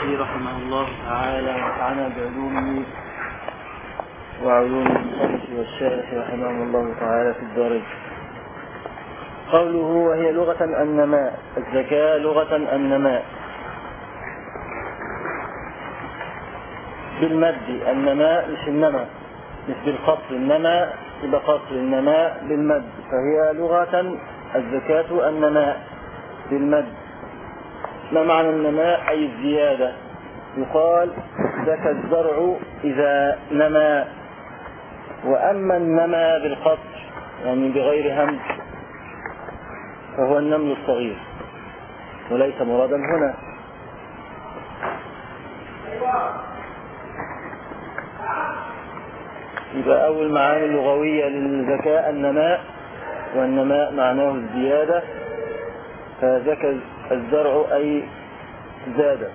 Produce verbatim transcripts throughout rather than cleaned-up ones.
الشافعي رحمه الله تعالى ونفعنا بعلومه وعلوم المصنف والشارح رحمه الله تعالى في الدارين. قوله وهي لغة النماء، الزكاة لغة النماء بالمد، النماء مش النمى، مش بالقصر، النمى يبقى قصر، النماء بالمد، فهي لغة الزكاة النماء بالمد. ما معنى النماء؟ أي الزيادة. يقال زكى الزرع إذا نمى. وأما النمى بالقصر يعني بغير همز فهو النمل الصغير وليس مرادا هنا. يبقى أول معاني اللغوية للزكاة النماء، والنماء معناه الزيادة، فزكى الزرع أي زاد.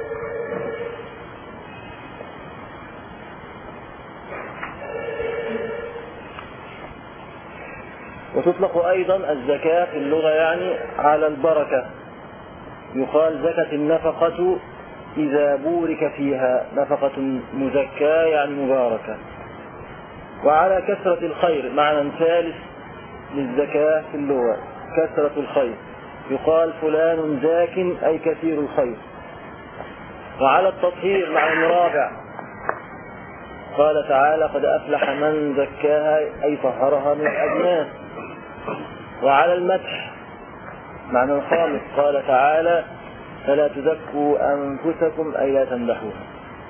وتطلق أيضا الزكاة في اللغة يعني على البركة. يقال زكت النفقة إذا بورك فيها، نفقة مزكاة يعني مباركة. وعلى كثرة الخير، معنى ثالث للزكاة في اللغة كثرة الخير، يقال فلان زاك أي كثير الخير. وعلى التطهير معنى رابع، قال تعالى قد أفلح من زكاها أي طهرها من الأجناس. وعلى المدح معنى الخامس، قال تعالى فلا تزكوا أنفسكم أي لا تمدحوها.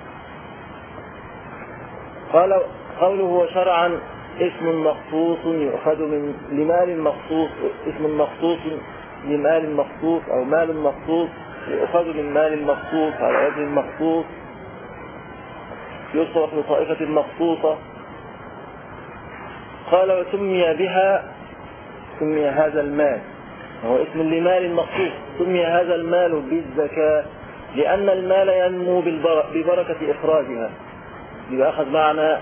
قال قوله وشرعا اسم مخصوص يؤخذ من لمال مخصوص، اسم مخصوص لمال مخصوص أو مال مخصوص يؤخذ من مال مخصوص على وجه مخصوص، يصرف لطائفة مخصوصة. قال وسمي بها، سمي هذا المال وهو اسم لمال مخصوص، سمي هذا المال بالزكاة لأن المال ينمو ببركة إخراجها. يبقى أخذ معنى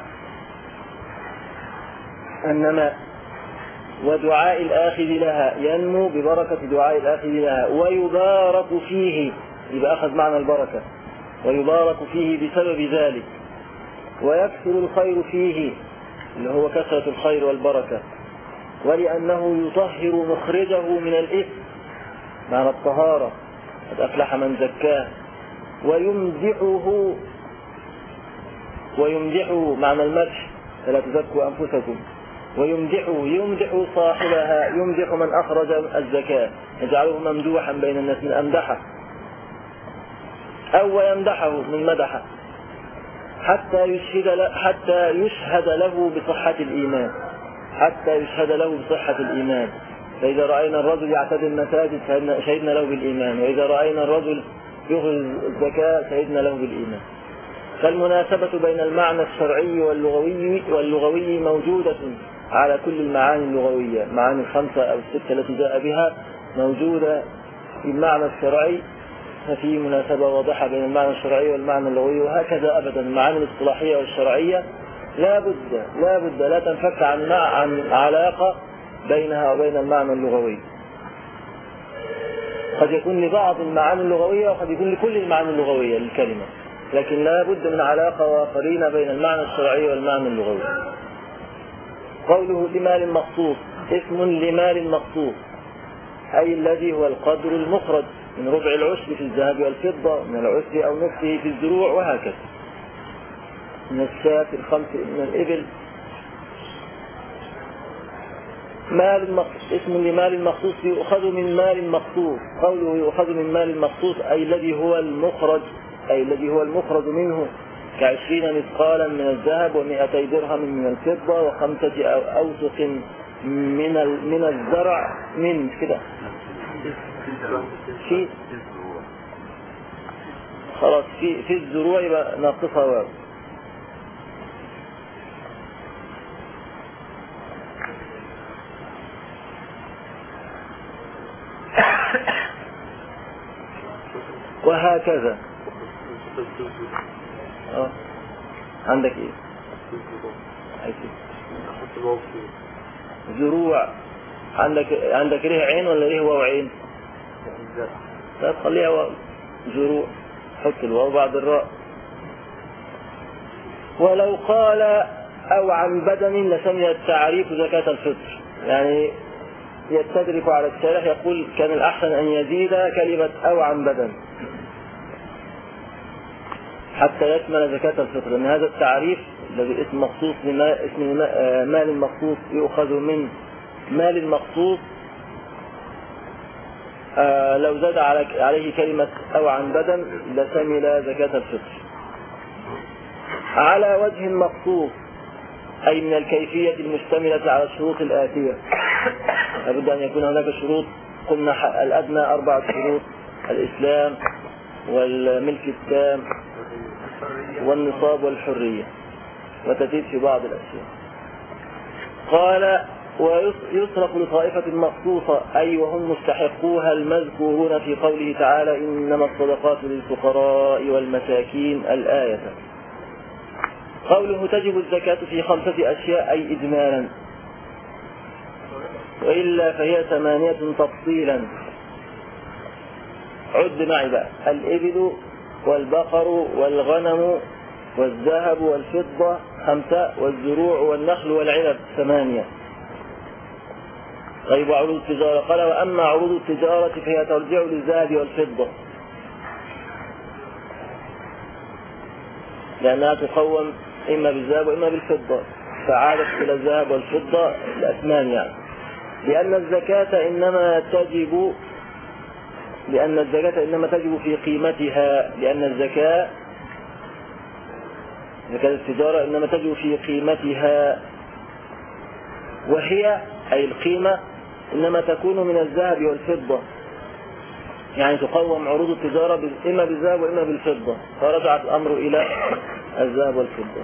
النماء ودعاء الآخذ لها، ينمو ببركة دعاء الآخذ لها. ويبارك فيه، يبقى أخذ معنى البركة، ويبارك فيه بسبب ذلك. ويكثر الخير فيه اللي هو كثرة الخير والبركة، ولأنه يطهر مخرجه من الإثم معنى الطهارة، قد أفلح من زكاه. ويمدحه، ويمدحه معنى المدح فلا تزكوا أنفسكم. ويمدحه يمدح صاحبها، يمدح من أخرج الزكاة، يجعله ممدوحا بين الناس من أمدحه، أو يمدحه من مدحه حتى يشهد حتى يشهد له بصحة الإيمان، حتى يشهد له بصحة الإيمان. فإذا رأينا الرجل يعتدي المساجد شهدنا له بالإيمان، وإذا رأينا الرجل يخرج الزكاة شهدنا له بالإيمان. فالمناسبة بين المعنى الشرعي واللغوي واللغوي موجودة على كل المعاني اللغوية، معاني الخمسة أو الستة التي جاء بها موجودة في المعنى الشرعي، ففي مناسبة واضحة بين المعنى الشرعي والمعنى اللغوي. وهكذا أبدا المعاني الاصطلاحية والشرعية لا بد لا بد لا تنفك عن عن علاقة بينها وبين المعنى اللغوي. قد يكون لبعض المعاني اللغوية وقد يكون لكل المعاني اللغوية للكلمة، لكن لا بد من علاقة وقرينة بين المعنى الشرعي والمعنى اللغوي. قوله لمال مخصوص، اسم لمال مخصوص أي الذي هو القدر المخرج من ربع العشر في الذهب والفضة، من العشر أو نصفه في الزروع، وهكذا من الشاة الخمس من الإبل. مال مخصوص، اسم لمال مخصوص يؤخذ من مال مخصوص. قوله يؤخذ من مال مخصوص أي الذي هو المخرج، أي الذي هو المخرج منه، كعشرين مثقالا من الذهب ومئتي درهم من الفضة وخمسة أوسق من من الزرع من كده في خلاص في في الزروع يبقى ناقصها واو. وهكذا. اه عندك ايه؟ زروع عندك عندك ليه عين ولا ليه واو عين؟ لا تخليها واو. زروع حط الواو بعد الراء. ولو قال أو عن بدن لسمي التعريف زكاة الفطر، يعني يستدرك على الشارح يقول كان الأحسن أن يزيد كلمة أو عن بدن حتى يشمل زكاة الفطر، لأن هذا التعريف الذي اسم مخصوص لما اسم مال مخصوص يؤخذ من مال مخصوص، آه لو زاد عليه كلمة أو عن بدن لشمل زكاة الفطر على وجه مخصوص، أي من الكيفية المشتملة على الشروط الآتية. لابد أن يكون هناك شروط، قلنا الأدنى أربعة شروط: الإسلام والملك التام والنصاب والحرية، وتزيد في بعض الأشياء. قال ويصرف لطائفة مخصوصة، أي وهم مستحقوها المذكورون في قوله تعالى إنما الصدقات للفقراء والمساكين الآية. قوله تجب الزكاة في خمسة أشياء أي إجمالا، وإلا فهي ثمانية تفصيلا. عد معي بقى: الإبل والبقر والغنم والذهب والفضة خمسة، والزروع والنخل والعنب ثمانية. طيب وعروض التجارة؟ قال وأما عروض التجارة فهي ترجع للذهب والفضة، لأنها تقوم إما بالذهب وإما بالفضة، فعادت إلى الذهب والفضة الأثمان يعني. لأن الزكاة إنما تجب لأن الزكاة إنما تجب في قيمتها لأن الزكاة زكاة التجارة إنما تجب في قيمتها، وهي أي القيمة إنما تكون من الذهب والفضة، يعني تقوم عروض التجارة إما بالذهب وإما بالفضة، فرجع الأمر إلى الذهب والفضة.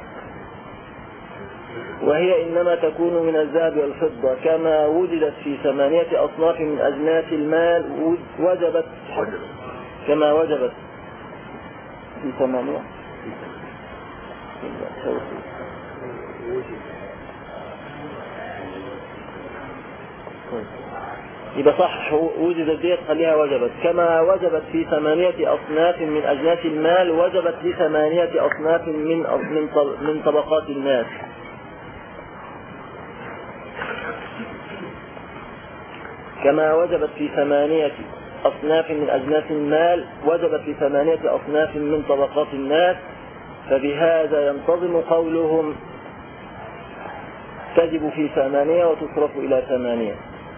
وهي إنما تكون من الذهب والفضة كما وجدت في ثمانية أصناف من أجناس المال وجبت كما وجبت في ثمانية يبقى صح وجدت ديت خليها وجبت كما وجبت في ثمانية أصناف من أجناس المال وجبت لثمانية أصناف من من طبقات الناس. كما وجبت في ثمانية أصناف من أجناس المال وجبت لثمانية أصناف من طبقات الناس، فبهذا ينتظم قولهم تجب في ثمانية وتصرف إلى ثمانية.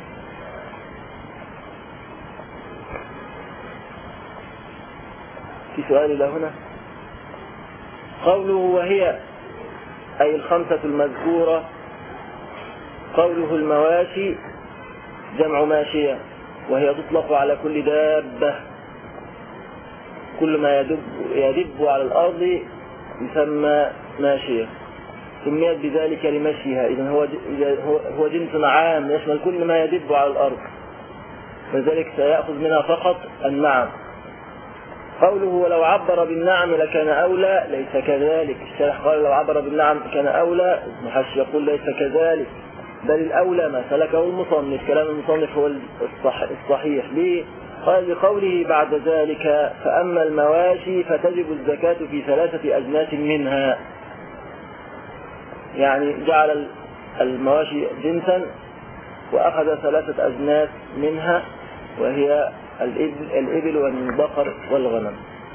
في سؤال إلى هنا؟ قوله وهي أي الخمسة المذكورة. قوله المواشي جمع ماشية، وهي تطلق على كل دابة، كل ما يدب, يدب على الأرض يسمى ماشية، سميت بذلك لمشيها. إذن هو, هو جنس عام يشمل كل ما يدب على الأرض، فذلك سيأخذ منها فقط النعم. قوله ولو عبر بالنعم لكان أولى، ليس كذلك. الشارح قال لو عبر بالنعم كان أولى، محش يقول ليس كذلك، بل الأولى ما سلكه المصنف. كلام المصنف هو الصحيح. ليه؟ قال لقوله بعد ذلك فأما المواشي فتجب الزكاة في ثلاثة أجناس منها، يعني جعل المواشي جنسا وأخذ ثلاثة أجناس منها، وهي الإبل, الإبل والبقر والغنم.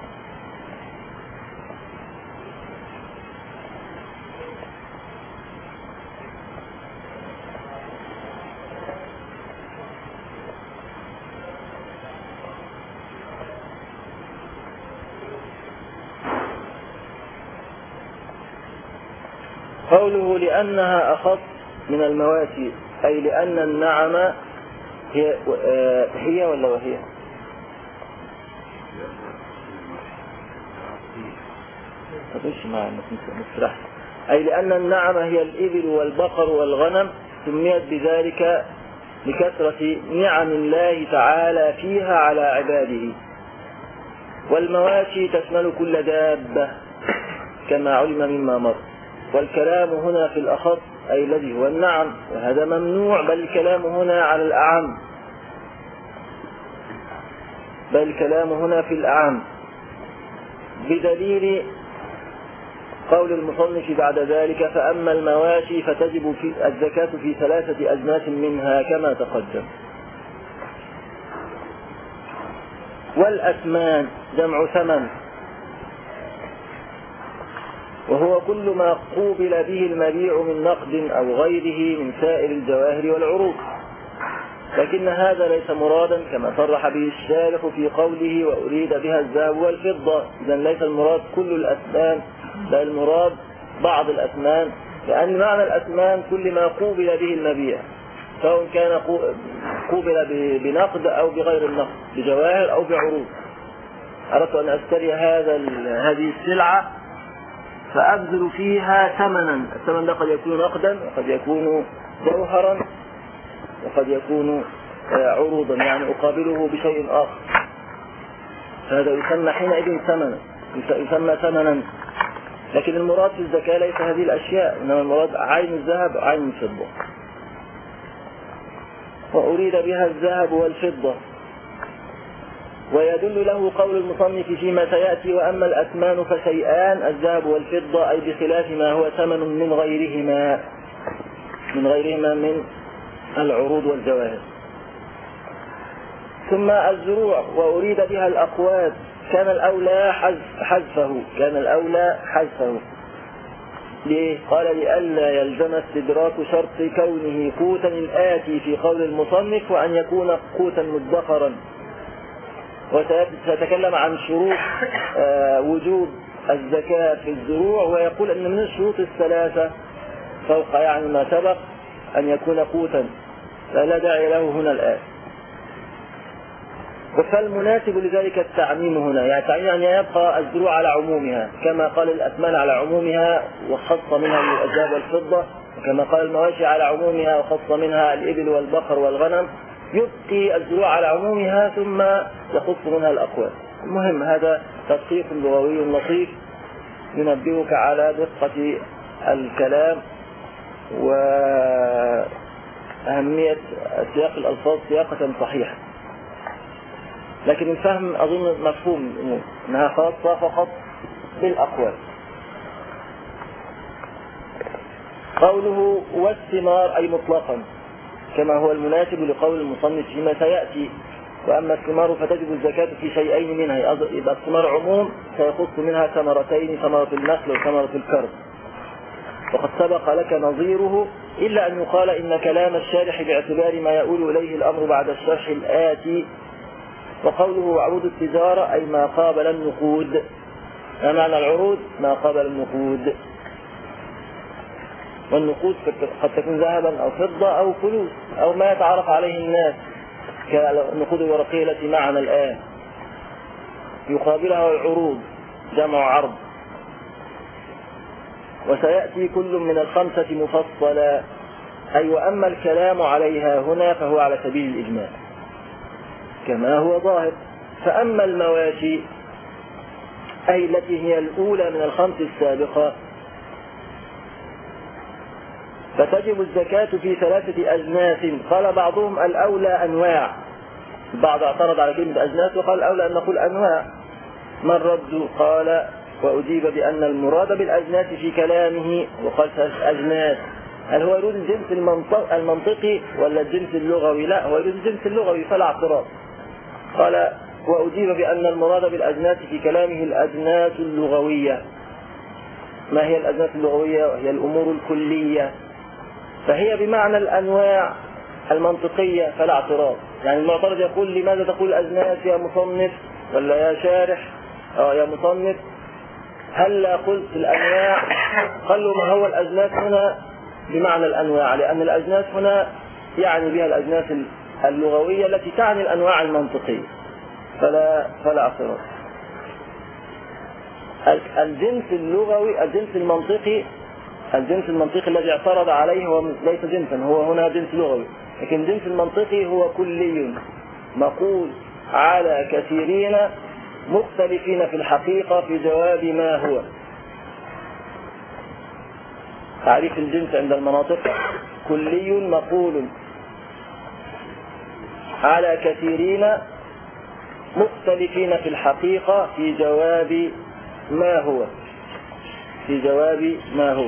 قوله لأنها أخص من المواشي، أي لأن النعم هي, هي ولا وهي تدوش معنا نسرح. أي لأن النعم هي الإبل والبقر والغنم، سميت بذلك لكثرة نعم الله تعالى فيها على عباده. والمواشي تشمل كل دابة كما علم مما مر. والكلام هنا في الأخص أي الذي هو النعم، وهذا ممنوع، بل الكلام هنا على الأعم بل الكلام هنا في الأعم بدليل قول المصنف بعد ذلك: فأما المواشي فتجب في الزكاة في ثلاثة أجناس منها كما تقدم. والأثمان جمع ثمن، وهو كل ما قوبل به المبيع من نقد أو غيره من سائر الجواهر والعروض، لكن هذا ليس مرادا كما صرح به الشارح في قوله: وأريد بها الذهب والفضة. إذن ليس المراد كل الأثمان، بل المراد بعض الأثمان، لأن معنى الأثمان كل ما قوبل به المبيع، سواء كان قوبل بنقد أو بغير النقد، بجواهر أو بعروض. أردت أن أشتري هذا هذه السلعة فأبذل فيها ثمنا، الثمن ده قد يكون نقدا وقد يكون جوهرا وقد يكون عروضا، يعني أقابله بشيء آخر، هذا يسمى حينئذ ثمنا، يسمى ثمنا. لكن المراد في الزكاة ليس هذه الأشياء، إنما المراد عين الذهب وعين الفضة. وأريد بها الذهب والفضة، ويدل له قول المصنف فيما سيأتي: وأما الأثمان فشيئان، الذهب والفضة، أي بخلاف ما هو ثمن من غيرهما من غيرهما من العروض والجواهر. ثم الزروع، وأريد بها الأقوات، كان الأولى حذفه كان الأولى حذفه ليه؟ قال: لئلا يلزم استدراك شرط كونه قوتا الآتي في قول المصنف، وأن يكون قوتا مدخرا. وسيتكلم عن شروط وجوب الزكاة في الزروع، ويقول أن من الشروط الثلاثة فوق يعني ما سبق أن يكون قوتا، فلا داعي له هنا الآن. فالمناسب لذلك التعميم هنا، يعني تعميم أن يبقى الزروع على عمومها، كما قال الأثمان على عمومها وخص منها الذهب والفضة، وكما قال المواشي على عمومها وخص منها الإبل والبقر والغنم، يبقي الزروع على عمومها ثم يخص منها الأقوال. المهم هذا تدقيق لغوي لطيف ينبهك على دقة الكلام وأهمية سياق الألفاظ سياقة صحيحة، لكن الفهم أظن مفهوم أنها خاصة فقط بالأقوال. قوله والثمار أي مطلقا، كما هو المناسب لقول المصنف فيما سيأتي: وأما الثمار فتجب الزكاة في شيئين منها، يبقى الثمار عموم سيخص منها ثمرتين، ثمرة النخل وثمرة الكرم، وقد سبق لك نظيره، إلا أن يقال إن كلام الشارح باعتبار ما يؤول إليه الأمر بعد الشرح الآتي. وقوله عروض التجارة أي ما قابل النقود، ما معنى العروض؟ ما قابل النقود، والنقود قد تكون ذهبا أو فضة أو فلوس أو ما يتعرف عليه الناس كالنقود الورقية التي معنا الآن، يقابلها العروض جمع عرض. وسيأتي كل من الخمسة مفصلا، أي وأما الكلام عليها هنا فهو على سبيل الإجمال كما هو ظاهر. فأما المواشي أي التي هي الأولى من الخمس السابقة فتجب الزكاة في ثلاثة أجناس. قال بعضهم الأولى أنواع، البعض اعترض على كلمة أجناس وقال الأولى أن نقول أنواع. ما الرد؟ قال: وأجيب بأن المراد بالأجناس في كلامه وقال ثلاثة أجناس، هل هو يريد الجنس المنطقي ولا الجنس اللغوي؟ لا، هو يريد الجنس اللغوي فلا اعتراض. قال: وأجيب بأن المراد بالأجناس في كلامه الأجناس اللغوية. ما هي الأجناس اللغوية؟ وهي الأمور الكلية، فهي بمعنى الأنواع المنطقية فلا اعتراض. يعني المعترض يقول: لماذا تقول الأجناس يا مصنف ولا يا شارح آه يا مصنف؟ هل قلت الأنواع؟ قالوا: ما هو الأجناس هنا بمعنى الأنواع، لأن الأجناس هنا يعني بها الأجناس اللغوية التي تعني الأنواع المنطقية، فلا فلا اعتراض. الجنس اللغوي الجنس المنطقي الجنس المنطقي الذي اعترض عليه هو ليس جنسا، هو هنا جنس لغوي، لكن الجنس المنطقي هو كلي مقول على كثيرين مختلفين في الحقيقة في جواب ما هو. تعريف الجنس عند المناطق: كلي مقول على كثيرين مختلفين في الحقيقة في جواب ما هو في جواب ما هو.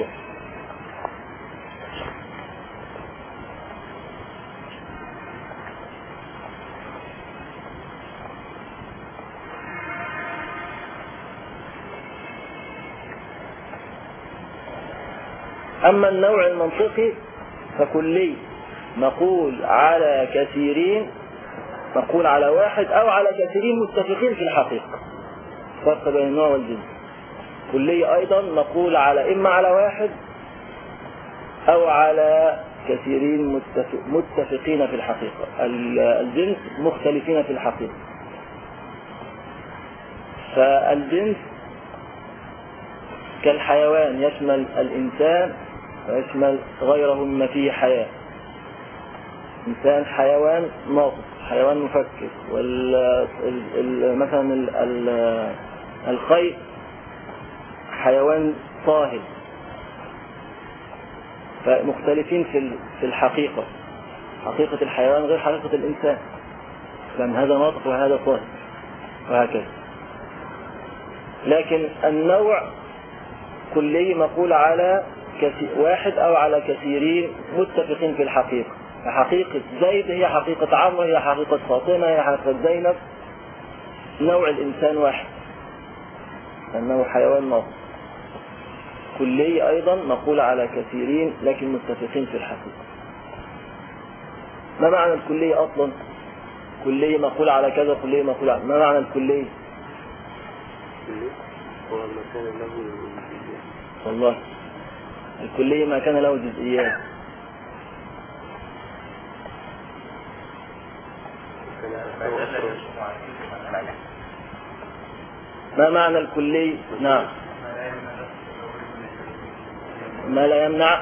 أما النوع المنطقي فكلي نقول على كثيرين، نقول على واحد أو على كثيرين متفقين في الحقيقة، فرق بين النوع والجنس. كلي أيضا نقول على إما على واحد أو على كثيرين متفقين في الحقيقة، الجنس مختلفين في الحقيقة. فالجنس كالحيوان يشمل الإنسان ويشمل غيره مما فيه حياة. إنسان حيوان ناطق، حيوان مفكر، مثلا الخيل حيوان طاهر، فمختلفين في الحقيقة. حقيقة الحيوان غير حقيقة الإنسان، لأن هذا ناطق وهذا طاهر وهكذا. لكن النوع كلي مقول على واحد أو على كثيرين متفقين في الحقيقة. حقيقة زيد هي حقيقة عمرو، هي حقيقة فاطمة، هي حقيقة زينب. نوع الإنسان واحد أنه حيوان ناطق. كلي أيضا نقول على كثيرين لكن متفقين في الحقيقة. ما معنى الكلي أصلا؟ كلي نقول على كذا، كلي نقول على ما معنى الكلي؟ هو ما كان له جزئيات. والله الكلي ما كان له جزئيات. ما معنى الكلي؟ نعم، ما لا يمنع،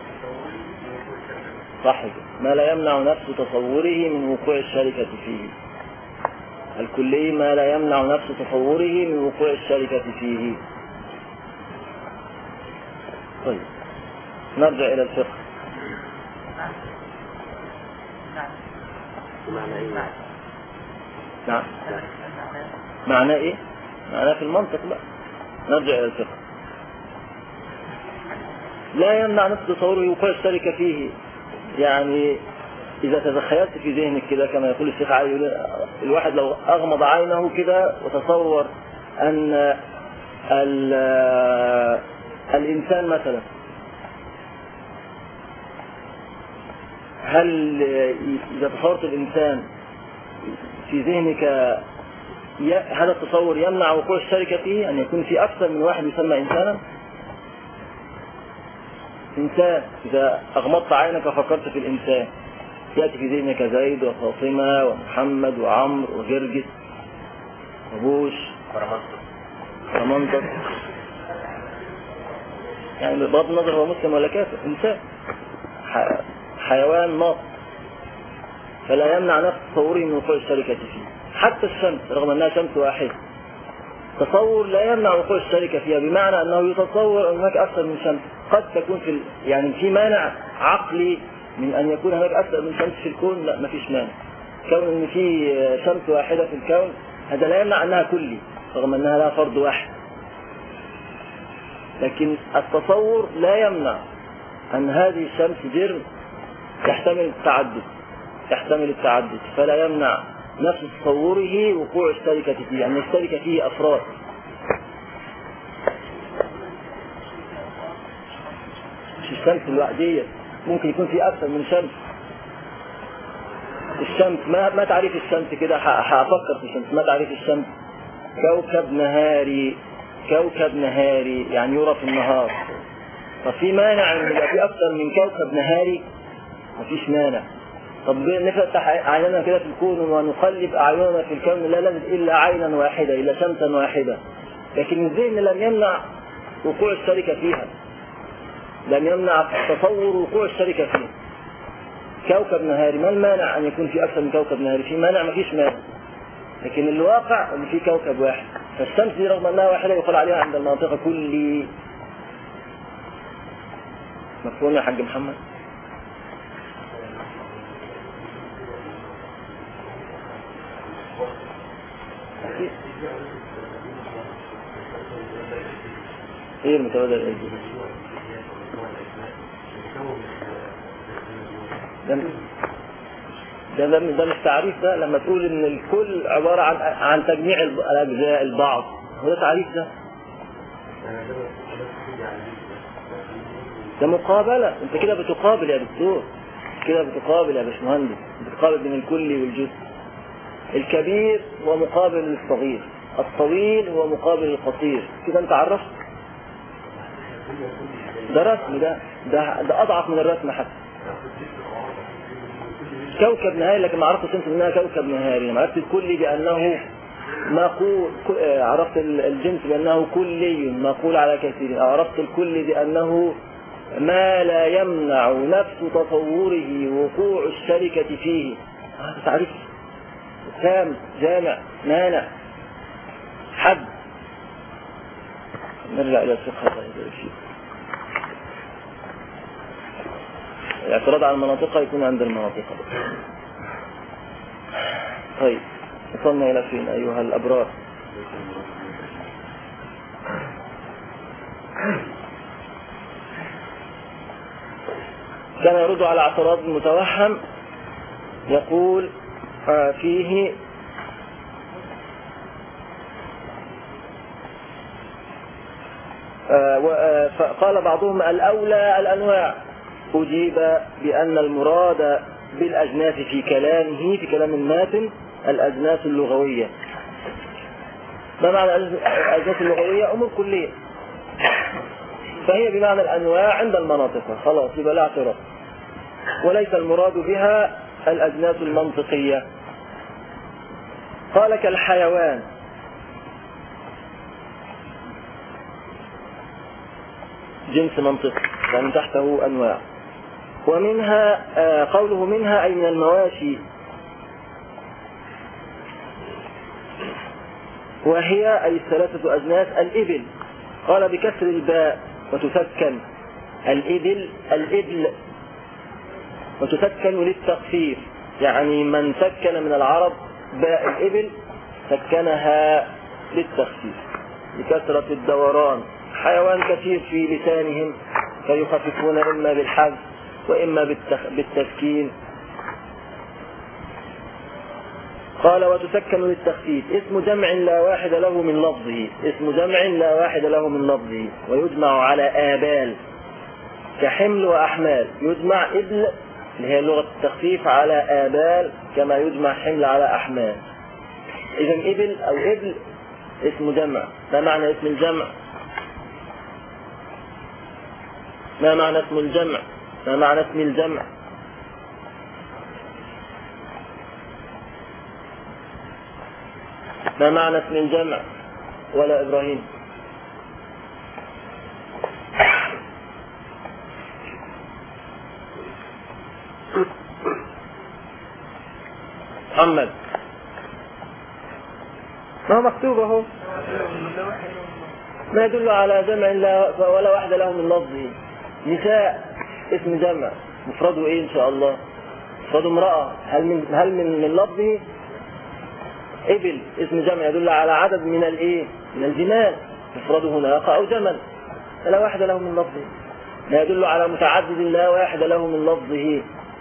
صح، ما لا يمنع نفس تصوره من وقوع الشركة فيه. الكلي ما لا يمنع نفس تصوره من وقوع الشركة فيه. طيب نرجع إلى الفقه. معنى ايه؟ نعم، معنى ايه؟ معنى في المنطق بقى. نرجع إلى الفقه. لا يمنع نفس تصوره وقوع الشركة فيه. يعني إذا تتخيلت في ذهنك كده كما يقول الشيخ علي، الواحد لو أغمض عينه كده وتصور أن الإنسان مثلا، هل إذا تصورت الإنسان في ذهنك هذا التصور يمنع وقوع الشركة فيه، أن يكون في أكثر من واحد يسمى إنسانا؟ إنسان إذا أغمضت عينك وفكرت في الإنسان يأتي في ذهنك زيد وفاطمة ومحمد وعمرو وجرجس وبوش ومنطق. يعني بغض النظر هو مسلم ولا كافر، إنسان حيوان ناطق، فلا يمنع نفس تصوره من وقوع الشركة فيه. حتى الشمس رغم أنها شمس واحدة، تصور لا يمنع وقوع الشركة فيها، بمعنى أنه يتصور أن هناك أكثر من شمس. قد تكون في ال... يعني في مانع عقلي من أن يكون هناك أكثر من شمس في الكون، لا ما فيش مانع. كون أن في شمس واحدة في الكون هذا لا يمنع أنها كلي رغم أنها لا فرد واحد. لكن التصور لا يمنع أن هذه الشمس جرم يحتمل التعدد، يحتمل التعدد فلا يمنع نفس تصوره وقوع الشركة فيه، أن الشركة فيه أفراد. مش الشمس الوحدية، ممكن يكون في أكثر من شمس. الشمس ما ما تعريف الشمس كده؟ هأفكر في الشمس. ما تعريف الشمس؟ كوكب نهاري، كوكب نهاري يعني يرى في النهار. ففي مانع أن يبقى في أكثر من كوكب نهاري؟ مفيش مانع. طب نفتح عيننا كده في الكون ونقلب أعيننا في الكون، لا نجد إلا عينا واحدة، إلا شمسا واحدة. لكن الذهن لم يمنع وقوع الشركة فيها، لم يمنع تصور وقوع الشركة فيها. كوكب نهاري، ما المانع أن يكون في أكثر من كوكب نهاري؟ في مانع؟ مفيش مانع. لكن الواقع أن في كوكب واحد. فالشمس دي رغم أنها واحدة يقال عليها عند المنطقة كلي. مفهوم يا حاج محمد؟ ايه المتبادل الاسمي؟ ده ده ده مش تعريف. ده لما تقول ان الكل عبارة عن عن تجميع الاجزاء البعض، هو ده تعريف. ده ده مقابلة. انت كده بتقابل يا دكتور، كده بتقابل يا باشمهندس، بتقابل بين الكل والجزء. الكبير هو مقابل للصغير، الطويل هو مقابل القصير. كده انت عرفت. ده رسم. ده ده, ده اضعف من الرسم حتى. كوكب نهاري، لكن ما عرفتش انت انها كوكب نهاري. ما عرفت الكلي بانه مقول، عرفت الجنس بانه كلي مقول على كثير. عرفت الكلي بانه ما لا يمنع نفس تصوره وقوع الشركة فيه. هذا تعريف تام جامع مانع حد. نرجع الى الفقه. الاعتراض على المناطق يكون عند المناطق. طيب وصلنا الى فين ايها الابرار؟ كان يرد على اعتراض المتوهم، يقول آه فيه آه فقال بعضهم الأولى الأنواع. أجيب بأن المراد بالأجناس في كلامه، في كلام الماتن، الأجناس اللغوية. ما معنى الأجناس اللغوية؟ أمور كلية، فهي بمعنى الأنواع عند المناطق. خلاص يبقى لا اعتراض. وليس المراد بها الأجناس المنطقية. قال كالحيوان، جنس منطقي يعني تحته أنواع. ومنها آه قوله منها أي من المواشي، وهي أي الثلاثة أجناس. الإبل قال بكسر الباء وتسكن الإبل، الإبل وتسكن للتخفيف، يعني من سكن من العرب باء الإبل سكنها للتخفيف لكثرة الدوران. حيوان كثير في لسانهم فيخففون إما بالحذف وإما بالتسكين. قال وتسكن للتخفيف. اسم جمع لا واحد له من لفظه، اسم جمع لا واحد له من لفظه. ويجمع على آبال كحمل وأحمال. يجمع إبل اللي هي لغة التخفيف على آبال كما يجمع حمل على أحمال. إذن إبل أو إبل اسم جمع. ما معنى اسم الجمع؟ ما معنى اسم الجمع؟ ما معنى اسم الجمع؟ ما معنى اسم الجمع؟ ولا إبراهيم؟ محمد ما هو مكتوب اهو، ما يدل على جمع لا ولا واحد له من لفظه. نساء اسم جمع، مفرده ايه ان شاء الله؟ مفرده امرأة. هل من هل من من لفظه؟ ابل اسم جمع يدل على عدد من الايه؟ من الجمال، مفرده ناقة او جمل. لا واحد له من لفظه. لا يدل على متعدد لا واحد له من لفظه.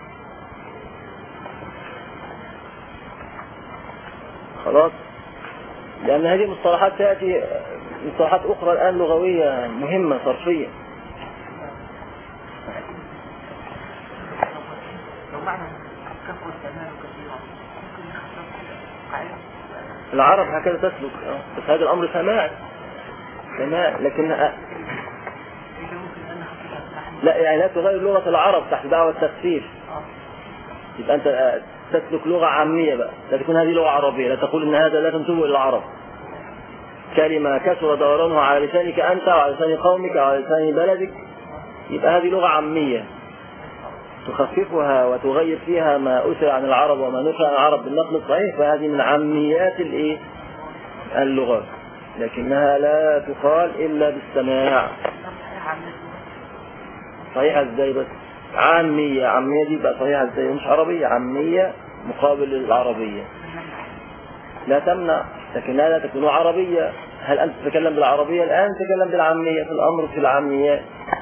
خلاص، لأن هذه مصطلحات تأتي مصطلحات أخرى الآن لغوية مهمة صرفية. العرب هكذا تسلك، بس هذا الأمر سماع سماع لكن لا، يعني لا تغير لغة العرب تحت دعوة التخفيف. يبقى أنت تسلك لغة عامية بقى، لا تكون هذه لغة عربية، لا تقول إن هذا لا تنسبه إلى العرب. كلمة كثر دورانها على لسانك أنت وعلى لسان قومك وعلى لسان بلدك، يبقى هذه لغة عامية تخففها وتغير فيها ما أثر عن العرب وما نفى عن العرب بالنقل الصحيح، فهذه من عاميات الإيه؟ اللغات، لكنها لا تقال إلا بالسماع. صحيحة ازاي؟ بس عامية. عامية دي بقى صحيحة ازاي؟ مش عربية، عامية مقابل العربية. لا تمنع لكنها لا تكون عربية. هل أنت تتكلم بالعربية الآن؟ تتكلم بالعامية في الأمر في العاميات،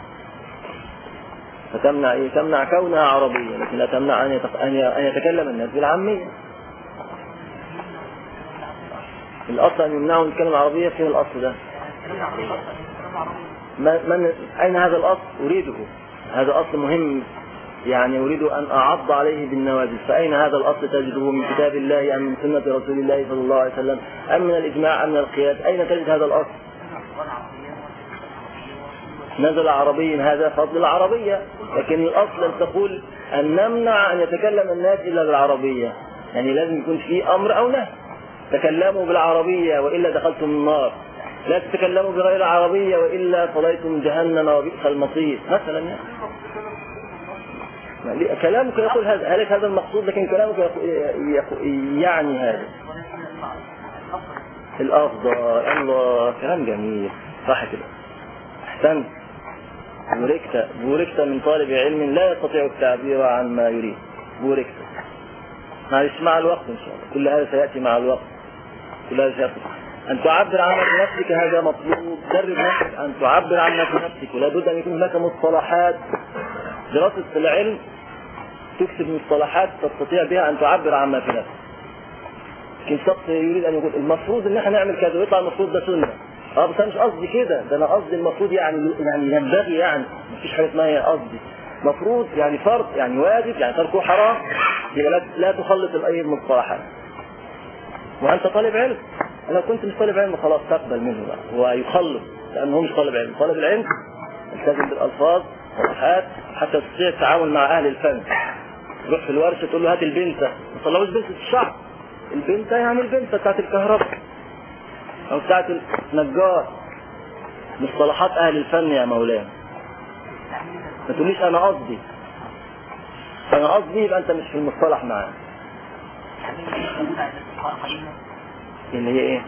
فتمنع إيه؟ تمنع كونها عربية، لكن لا تمنع أن يتكلم الناس بالعامية. الأصل أن يمنعوا يتكلم العربية. فين الأصل ده؟ من أين هذا الأصل؟ أريده، هذا أصل مهم يعني أريد أن أعض عليه بالنواجذ. فأين هذا الأصل تجده؟ من كتاب الله أم من سنة رسول الله صلى الله عليه وسلم أم من الإجماع أم من القياس؟ أين تجد هذا الأصل؟ نزل عربي، هذا فضل العربية، لكن الأصل أن تقول أن نمنع أن يتكلم الناس إلا بالعربية، يعني لازم يكون في أمر أو نهي. تكلموا بالعربية وإلا دخلتم النار، لا تتكلموا بغير العربية وإلا صليتم جهنم وبئس المصير مثلا. يعني كلامك يقول هذا، هل هذا المقصود؟ لكن كلامك يعني هذا الأفضل. الله، كلام جميل، صح كده، أحسنت. بوركت بوركت من طالب علم لا يستطيع التعبير عن ما يريد. بوركت. معلش مع الوقت إن شاء الله، كل هذا سيأتي مع الوقت، كل هذا سيأتي. أن تعبر عن نفسك هذا مطلوب. درب نفسك أن تعبر عن نفسك، ولا بد أن يكون هناك مصطلحات. دراسة العلم تكتب مصطلحات تستطيع بها أن تعبر عن ما في نفسك. لكن شخص يريد أن يقول المفروض إن احنا نعمل كذا ويطلع المفروض ده سنة. اه بس أنا مش قصدي كده، ده أنا قصدي المفروض يعني يعني ينبغي، يعني مفيش حاجة اسمها هي قصدي. مفروض يعني فرض، يعني واجب، يعني تركه حرام. يبقى لا تخلط الأي المصطلحات. وأنت طالب علم، أنا كنت مش طالب علم خلاص تقبل منه بقى، هو يخلط لأنه مش طالب علم. طالب العلم يلتزم بالألفاظ والمصطلحات حتى تستطيع التعامل مع أهل الفن. تروح في الورشة تقول له هات البنسة، ما طلعوش بنسة الشعر. البنسة يعني البنسة بتاعت الكهرباء أو بتاعت النجار. مصطلحات أهل الفن يا مولانا. ما تقوليش أنا قصدي، أنا قصدي يبقى أنت مش في المصطلح معانا. اللي هي إيه؟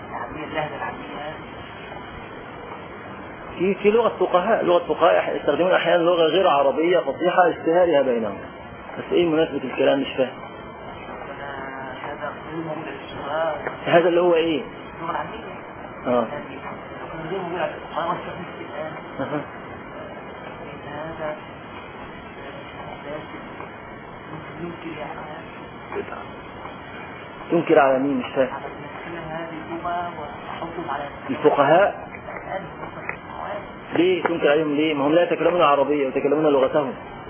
في في لغة فقهاء، لغة فقهاء يستخدمون أحيانا لغة غير عربية فصيحة اشتهارها بينهم. بس إيه مناسبة الكلام؟ مش فاهم. هذا اللي هو إيه؟ اللغة العامية. آه. لو زي ما بيقول على الفقهاء والشيخ الآن. أها. هذا ينكر على تنكر على مين؟ مش فاهم. هذه اللغة وحكم على الفقهاء. ليه تنكر عليهم؟ ليه؟ ما هم لا يتكلمون عربية ويتكلمون لغتهم.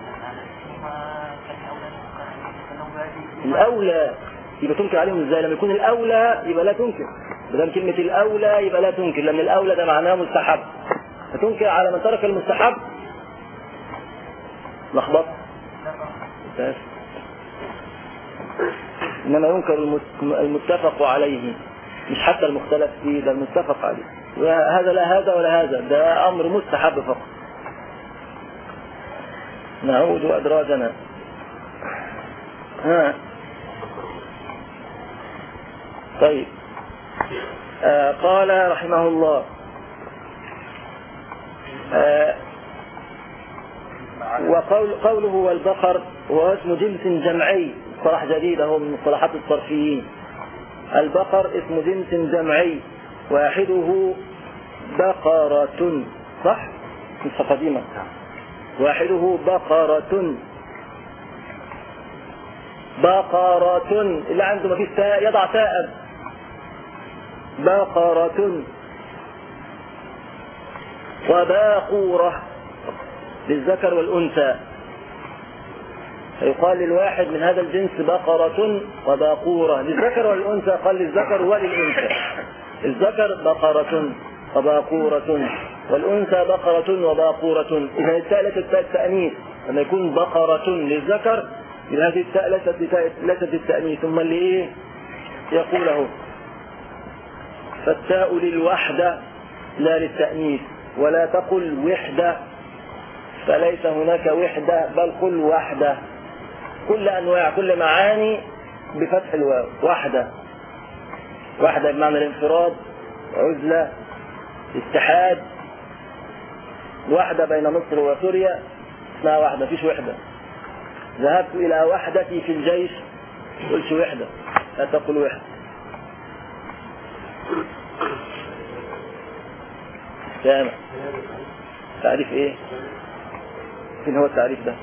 الأولى يبقى تنكر عليهم ازاي؟ لما يكون الأولى يبقى لا تنكر. بدل كلمة الأولى يبقى لا تنكر، لأن الأولى ده معناه مستحب. فتنكر على من ترك المستحب. لخبط. بس. إنما ينكر المتفق عليه، مش حتى المختلف فيه، ده المتفق عليه. وهذا لا هذا ولا هذا، ده أمر مستحب فقط. نعود أدراجنا. ها. طيب. آه قال رحمه الله آه وقول قوله والبقر هو اسم جنس جمعي، مصطلح جديد هو من مصطلحات الصرفيين. البقر اسم جنس جمعي، واحده بقرة، صح؟ نسخة قديمة. واحده بقرة. بقرة اللي عنده ما فيش تاء يضع تاء. بقرة. وباقورة للذكر والأنثى، فيقال للواحد من هذا الجنس بقرة وباقورة. للذكر والأنثى قال للذكر وللأنثى. الذكر بقرة وباقورة، والأنثى بقرة وباقورة. إذا التاء ليست تاء التأنيث، لما يكون بقرة للذكر إذا هذه التاء ليست التأنيث. ثم اللي إيه يقوله فالتاء للوحدة لا للتأنيث. ولا تقل وحدة، فليس هناك وحدة بل قل وحدة. كل أنواع كل معاني بفتح الواو. وحدة، وحدة بمعنى الانفراد، عزلة، اتحاد. وحدة بين مصر وسوريا اسمها وحدة، فيش وحدة. ذهبت إلى وحدتي في الجيش، تقولش وحدة، لا تقل وحدة. سامع. تعريف ايه؟ فين هو التعريف ده؟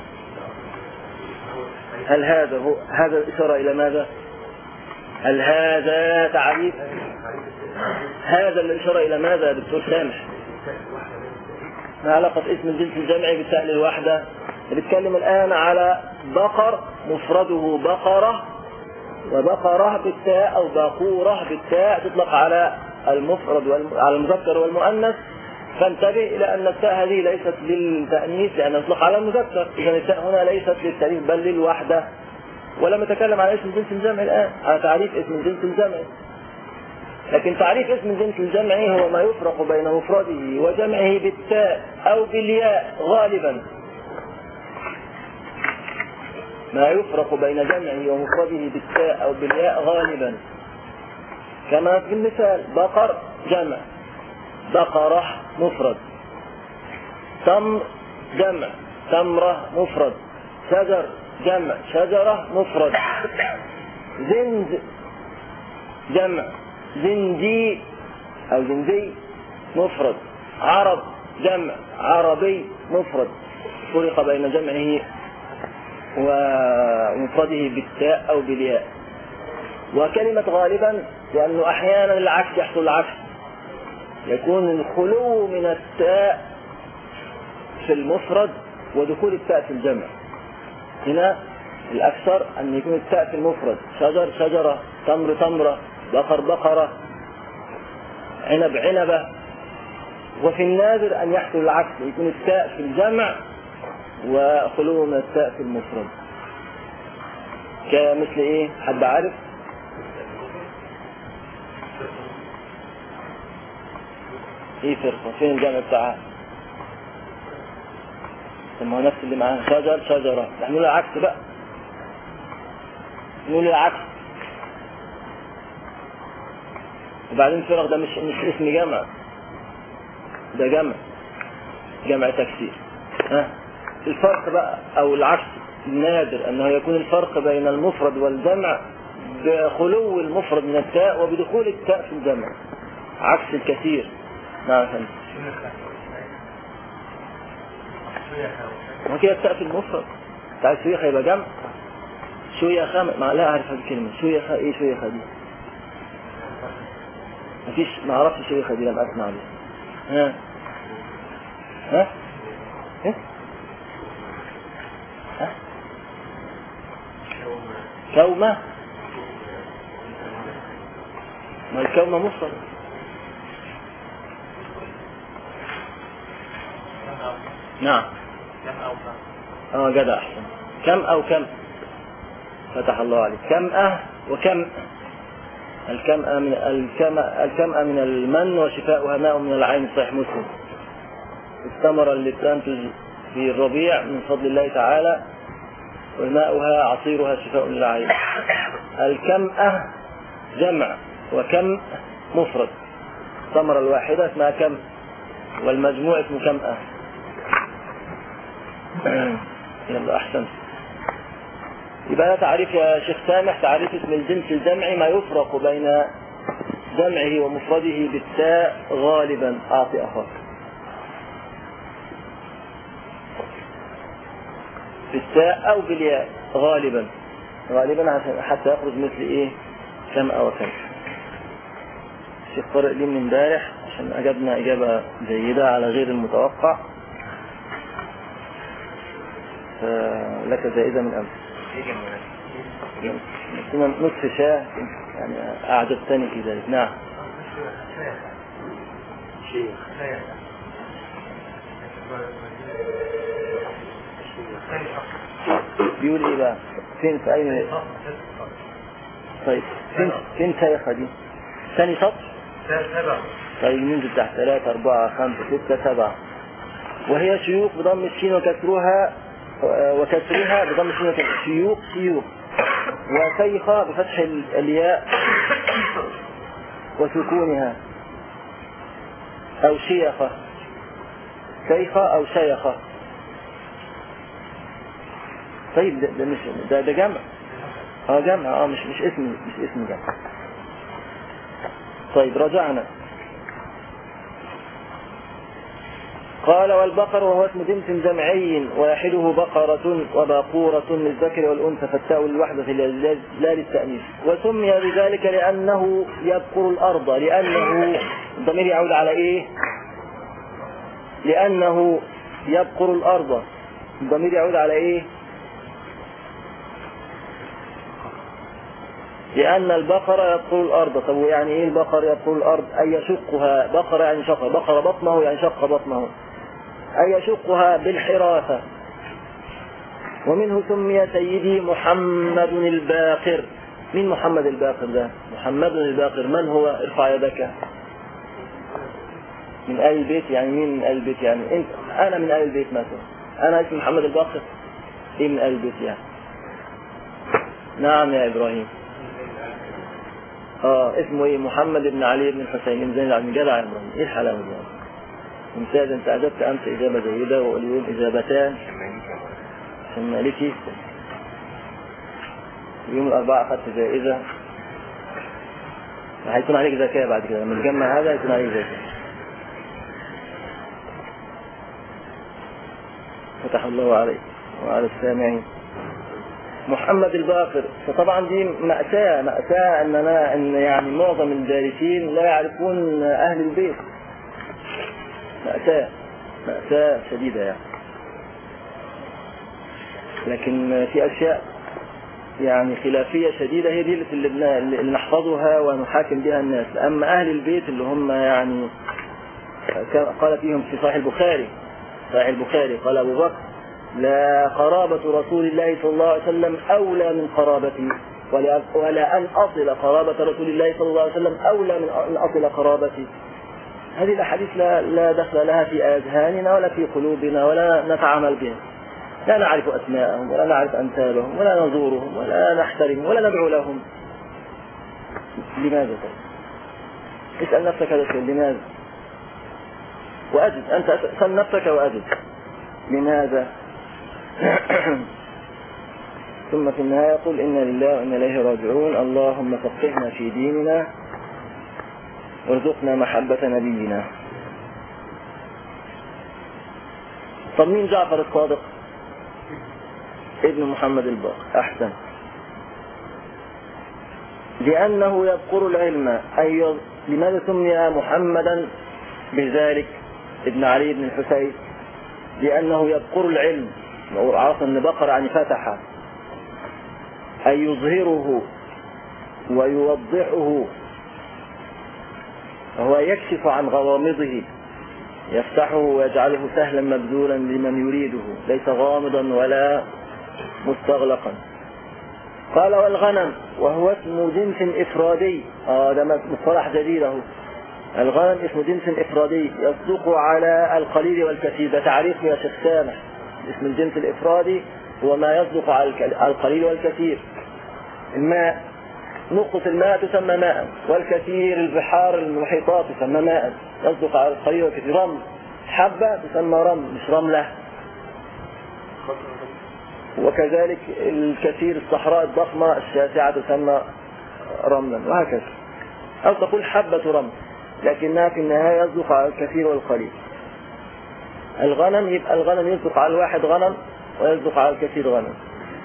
هل هذا هو هذا الإشارة إلى ماذا؟ هل هذا تعريف؟ هذا الإشارة إلى ماذا يا دكتور سامح؟ ما علاقة اسم الجنس الجمعي بالتاء الواحدة؟ بنتكلم الآن على بقر مفرده بقرة، وبقرة بالتاء أو باقورة بالتاء تطلق على المفرد والم... على المذكر والمؤنث. فانتبه إلى أن التاء هذه ليست للتأنيث لأنها تطلق على المذكر، إذا التاء هنا ليست للتأنيث بل للوحدة. ولم نتكلم على اسم الجنس الجمعي الآن، على تعريف اسم الجنس الجمعي. لكن تعريف اسم الجنس الجمعي هو ما يفرق بين مفرده وجمعه بالتاء أو بالياء غالبا، ما يفرق بين جمعه ومفرده بالتاء أو بالياء غالبا، كما في المثال بقر جمع، بقرة مفرد، تمر جمع، تمرة مفرد، شجر جمع، شجرة مفرد، زنج جمع، زنجي أو زنجي مفرد، عرب جمع، عربي مفرد. فرق بين جمعه ومفرده بالتاء أو بالياء. وكلمة غالبا لأنه أحيانا العكس يحصل العكس، يكون الخلو من التاء في المفرد ودخول التاء في الجمع. هنا الأكثر أن يكون التاء في المفرد، شجر شجرة، تمر تمرة، بقر بقرة، عنب عنبة. وفي النادر أن يحصل العكس، يكون التاء في الجمع وخلو من التاء في المفرد. كمثل إيه؟ حد عارف؟ إيه فرقة؟ فين الجمع بتاعها؟ ثم هو نفس اللي معاه، شجر شجرة. نحن نقول العكس بقى، نقول العكس. وبعدين الفرق ده مش مش اسم جمع، ده جمع، جمع تكسير. ها الفرق بقى او العكس النادر انه يكون الفرق بين المفرد والجمع بخلو المفرد من التاء وبدخول التاء في الجمع، عكس الكثير. نعم فهمت. ما كده التاء في المفرد بتاع شيخ يبقى جمع. شيخة ما لا اعرف هذه الكلمه. شيخة ايه شيخة دي؟ مفيش، ما اعرفش شيخة دي، لم اسمع بها. ها ها ها ها كومة. ما الكومة مفرد. نعم اه جدع احسن. كم او كم، فتح الله عليك. كمأة وكم. الكمأة من الكمأة الكمأة من المن وشفاؤها ماء من العين، صحيح مسلم. الثمرة اللي تنتج في الربيع من فضل الله تعالى، وماؤها عصيرها شفاء للعين. الكمأة جمع وكم مفرد. الثمرة الواحدة اسمها كم، والمجموع اسمه كمأة. يلا أحسن. يبقى تعريف يا شيخ سامح، تعريف اسم الجنس الجمعي ما يفرق بين جمعه ومفرده بالتاء غالبا. أعطي أخاك بالتاء أو بالياء غالبا، غالبا حتى يخرج مثل إيه؟ كم أو كم. الشيخ طارق لي من امبارح عشان أجبنا إجابة جيدة على غير المتوقع، لك جائزة من أمس. نصف شاه يعني أعجبتني في ذلك. نعم بيقول إيه بقى؟ فين في أين؟ طيب فين فين شيخة دي؟ ثاني سطر. طيب ننزل تحت ثلاثة أربعة خمسة ستة سبعة. وهي شيوخ بضم الشين وكسرها وكسرها بضم الشين وكسرها. شيوخ شيوخ. وشيخة بفتح الياء وسكونها، أو شيخة. شيخة أو شيخة. طيب ده, ده مش ده, ده جمع. اه جمع، اه مش مش اسم مش اسم جمع. طيب رجعنا. قال والبقر وهو اسم جنس جمعي واحده بقرة وباقورة للذكر والأنثى فالتاء للوحدة لا للتأنيث. وسمي بذلك لأنه يبقر الأرض، لأنه الضمير يعود على إيه؟ لأنه يبقر الأرض، الضمير يعود على إيه؟ لأن البقر يبقر الأرض. طب يعني إيه البقر يبقر الأرض؟ أي يشقها، بقر يعني شق، بقر بطنه يعني شق بطنه، أي يشقها بالحراسة. ومنه سمي سيدي محمد الباقر. مين محمد الباقر ده؟ محمد الباقر من هو؟ ارفع يدك. من آل البيت يعني مين من آل البيت؟ يعني انت. أنا من آل البيت مثلا، أنا اسمي محمد الباقر. إيه من آل البيت يعني؟ نعم يا إبراهيم. اه اسمه ايه؟ محمد بن علي بن الحسين بن زين العابدين. جدع يا ابراهيم، ايه الحلاوه دي؟ ممتاز، انت اجبت امس اجابه جيده واليوم اجابتان عشان مالكي. يوم الاربعاء اخذت جائزه، هيكون عليك زكاه بعد كده لما نجمع هذا، هيكون عليك زكاه. فتح الله عليك وعلى السامعين. محمد الباقر. فطبعا دي مأساة مأساة أننا أن يعني معظم الدارسين لا يعرفون أهل البيت. مأساة مأساة شديدة يعني. لكن في أشياء يعني خلافية شديدة هي دي اللي, اللي نحفظها ونحاكم بها الناس. أما أهل البيت اللي هم يعني قال فيهم في صحيح البخاري صحيح البخاري قال أبو بكر لا قرابة رسول الله صلى الله عليه وسلم أولى من قرابتي، ولا أن أصل قرابة رسول الله صلى الله عليه وسلم أولى من أن أصل قرابتي. هذه الأحاديث لا, لا دخل لها في أذهاننا ولا في قلوبنا ولا نتعامل بها. لا نعرف أسماءهم ولا نعرف أنسابهم ولا نزورهم ولا نحترمهم ولا ندعو لهم. لماذا؟ اسأل نفسك هذا السؤال، لماذا؟ وأجد، أنت اسأل نفسك وأجد لماذا. ثم في النهاية يقول إنا لله وإنا إليه راجعون. اللهم فقهنا في ديننا وارزقنا محبة نبينا. طب مين جعفر الصادق؟ ابن محمد الباقر. أحسن. لأنه يبقر العلم. أي لماذا سمي محمدا بذلك ابن علي بن الحسين؟ لأنه يبقر العلم. عرف أن بقر يعني فتح، أي يظهره ويوضحه، وهو يكشف عن غوامضه، يفتحه ويجعله سهلا مبذولا لمن يريده، ليس غامضا ولا مستغلقا. قال والغنم وهو اسم جنس إفرادي. آه ده مصطلح جديد اهو. الغنم اسم جنس إفرادي يصدق على القليل والكثير. ده تعريف يا شيخ سامح. اسم الجنس الإفرادي هو ما يصدق على القليل والكثير. الماء، نقطة الماء تسمى ماء، والكثير البحار المحيطات تسمى ماء، يصدق على القليل والكثير. رمل، حبة تسمى رمل مش رملة. وكذلك الكثير الصحراء الضخمة الشاسعة تسمى رملا، وهكذا. أو تقول حبة رمل، لكنها في النهاية يصدق على الكثير والقليل. الغنم يبقى الغنم يصدق على الواحد غنم ويصدق على الكثير غنم.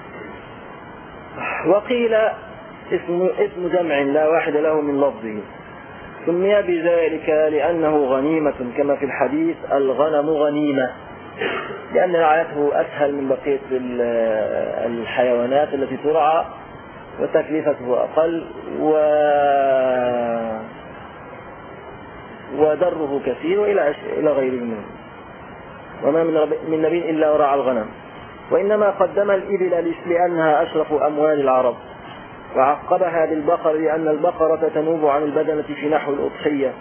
وقيل اسم, اسم جمع لا واحد له من لفظه. سمي بذلك لأنه غنيمة كما في الحديث الغنم غنيمة، لأن رعايته أسهل من بقية الحيوانات التي ترعى وتكلفته أقل و... ودره كثير وإلى إلى غيره منه. وما من نبي إلا ورعى الغنم. وإنما قدم الإبل لأنها أشرف أموال العرب، وعقبها بالبقر لأن البقرة تنوب عن البدنة في نحو الأضحية،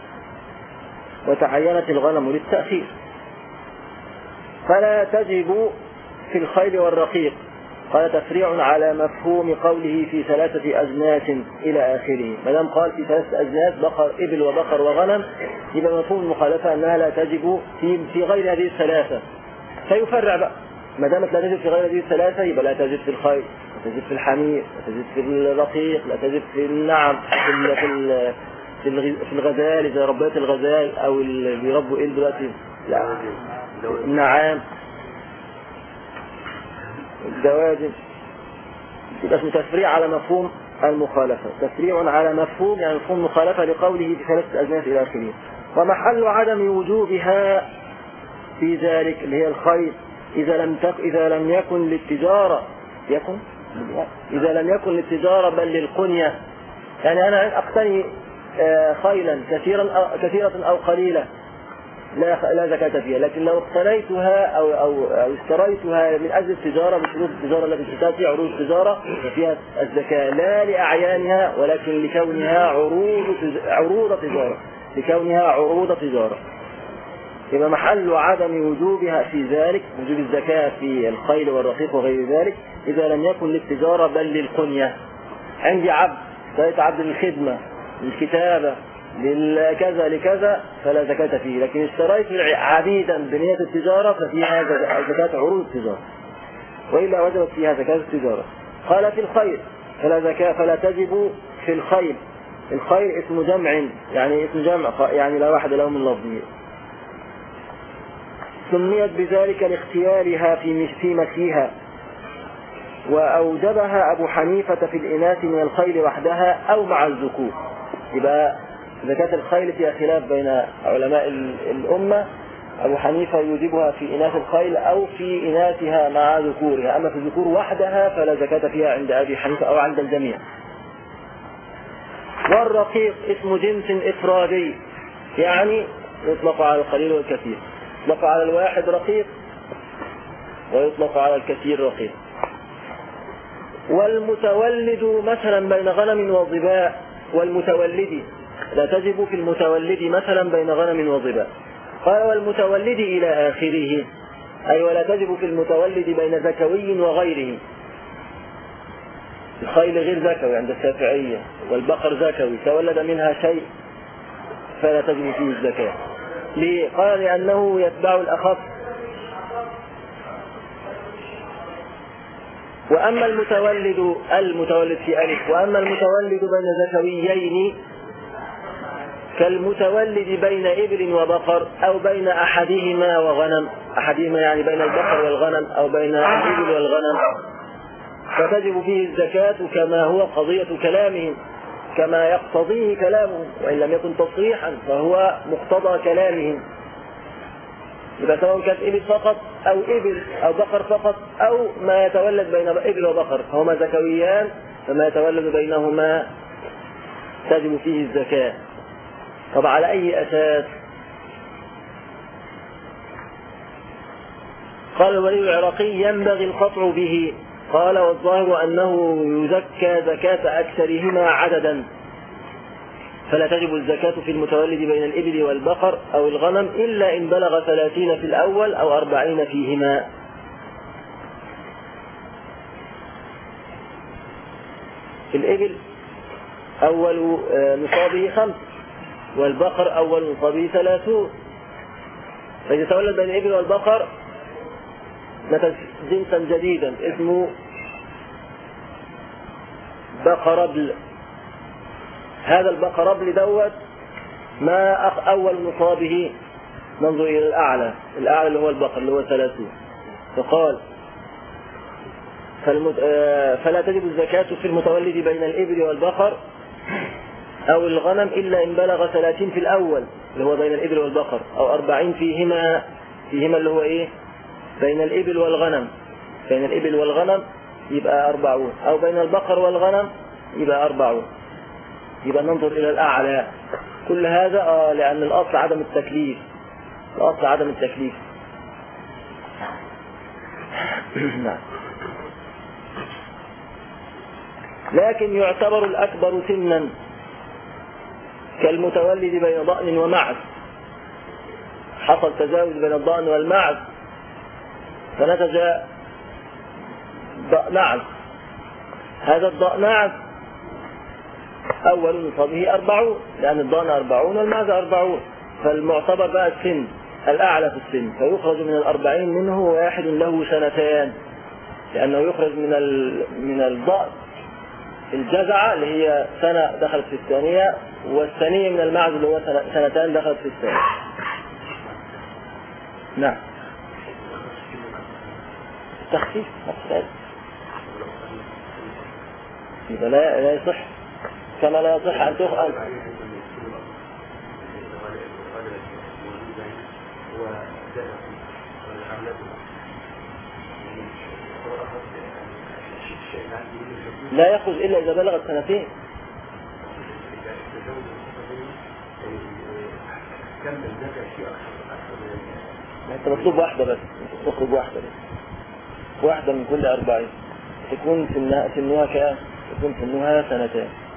وتعينت الغنم للتأخير. فلا تجب في الخيل والرقيق. قال تفريع على مفهوم قوله في ثلاثة أجناس إلى آخره. مدام قال في ثلاثة أجناس بقر إبل وبقر وغنم، يبقى مفهوم المخالفة أنها لا تجب في في غير هذه الثلاثة. فيفرع بقى، مدامت لا تجب في غير هذه الثلاثة يبقى لا تجب في الخيل، لا تجب في الحمير، لا تجب في الرقيق، لا تجب في النعم، في في في الغزال إذا ربيت الغزال أو اللي بيربوا إيه دلوقتي لا النعام الدواجن يبقى اسمه تفريع على مفهوم المخالفة، تفريع على مفهوم يعني مفهوم مخالفة لقوله في ثلاثة أجناس إلى آخره. ومحل عدم وجوبها في ذلك اللي هي الخيل إذا لم تك إذا لم يكن للتجارة يكن إذا لم يكن للتجارة بل للقنية، يعني أنا أقتني خيلا كثيرا أو كثيرة أو قليلة لا لا زكاة فيها، لكن لو اقتنيتها أو أو أو اشتريتها من أجل التجارة بشروط التجارة التي تشترط فيها عروض التجارة ففيها الزكاة لا لأعيانها ولكن لكونها عروض عروض تجارة لكونها عروض تجارة. يبقى محل عدم وجوبها في ذلك وجوب الزكاة في الخيل والرقيق وغير ذلك إذا لم يكن للتجارة بل للقنية. عندي عبد اشتريت عبد للخدمة للكتابة لكذا لكذا فلا زكاة فيه، لكن اشتريت عبيدا بنية التجارة ففيها زكاة عروض التجارة وإلا وجبت فيها زكاة التجارة. قال في الخيل فلا زكاة فلا تجب في الخيل. الخيل اسم جمع يعني اسم جمع يعني لا واحد له من لفظه، سميت بذلك لاختيارها في في مسيها، وأوجبها أبو حنيفة في الإناث من الخيل وحدها أو مع الذكور. يبقى زكاة الخيل فيها خلاف بين علماء الأمة، أبو حنيفة يوجبها في إناث الخيل أو في إناثها مع ذكورها، أما في الذكور وحدها فلا زكاة فيها عند أبي حنيفة أو عند الجميع. والرقيق اسم جنس إفرادي يعني يطلق على القليل والكثير، يطلق على الواحد رقيق ويطلق على الكثير رقيق. والمتولد مثلا بين غنم وظباء، والمتولد لا تجب في المتولد مثلا بين غنم وظباء. قال والمتولد إلى آخره أي ولا تجب في المتولد بين زكوي وغيره. الخيل غير زكوي عند الشافعية والبقر زكوي تولد منها شيء فلا تجب فيه الزكاة. ليه؟ قال لأنه يتبع الأخف. وأما المتولد المتولد في ألف وأما المتولد بين زكويين كالمتولد بين إبل وبقر أو بين أحدهما وغنم، أحدهما يعني بين البقر والغنم أو بين الإبل والغنم، فتجب فيه الزكاة كما هو قضية كلامهم كما يقتضيه كلامهم، وإن لم يكن تصريحا فهو مقتضى كلامهم. يبقى سواء كانت إبل فقط أو إبل أو بقر فقط أو ما يتولد بين إبل وبقر فهما زكويان، فما يتولد بينهما تجب فيه الزكاة. طب على أي أساس؟ قال الولي العراقي ينبغي القطع به. قال والظاهر أنه يزكى زكاة أكثرهما عددا، فلا تجب الزكاة في المتولد بين الإبل والبقر أو الغنم إلا إن بلغ ثلاثين في الأول أو أربعين فيهما. في الإبل أول نصابه خمس والبقر أول نصابه ثلاثون، فإذا تولد بين الإبل والبقر نتج جنسا جديدا اسمه بقربل. هذا البقربل دوت ما أول نصابه ننظر إلى الأعلى، الأعلى اللي هو البقر اللي هو ثلاثون. فقال فلا تجب الزكاة في المتولد بين الإبل والبقر أو الغنم إلا إن بلغ ثلاثين في الأول اللي هو بين الإبل والبقر أو أربعين فيهما فيهما اللي هو إيه بين الإبل والغنم، بين الإبل والغنم يبقى أربعون، أو بين البقر والغنم يبقى أربعون. يبقى ننظر إلى الأعلى. كل هذا آه لأن الأصل عدم التكليف، الأصل عدم التكليف. نعم. لكن يعتبر الأكبر سنا كالمتولد بين ضأن ومعز، حصل تزاوج بين الضأن والمعز فنتج ضأنعز، هذا الضأنعز أول نصابه أربعون لأن الضأن أربعون والمعز أربعون، فالمعتبر بقى السن الأعلى في السن، فيخرج من الأربعين منه واحد له سنتان، لأنه يخرج من من الضأن الجزعة اللي هي سنة دخلت في الثانية، والثانية من المعز اللي هو سنتان دخلت في الثانية. نعم. تخفيف نفس يبقى لا لا يصح، كما لا يصح أن تخ لا يخرج إلا إذا بلغت سنتين. أنت مطلوب واحدة بس، تخرج واحدة بس، واحدة من كل أربعين، تكون سنها سنها كام؟ تكون سنها سنتين.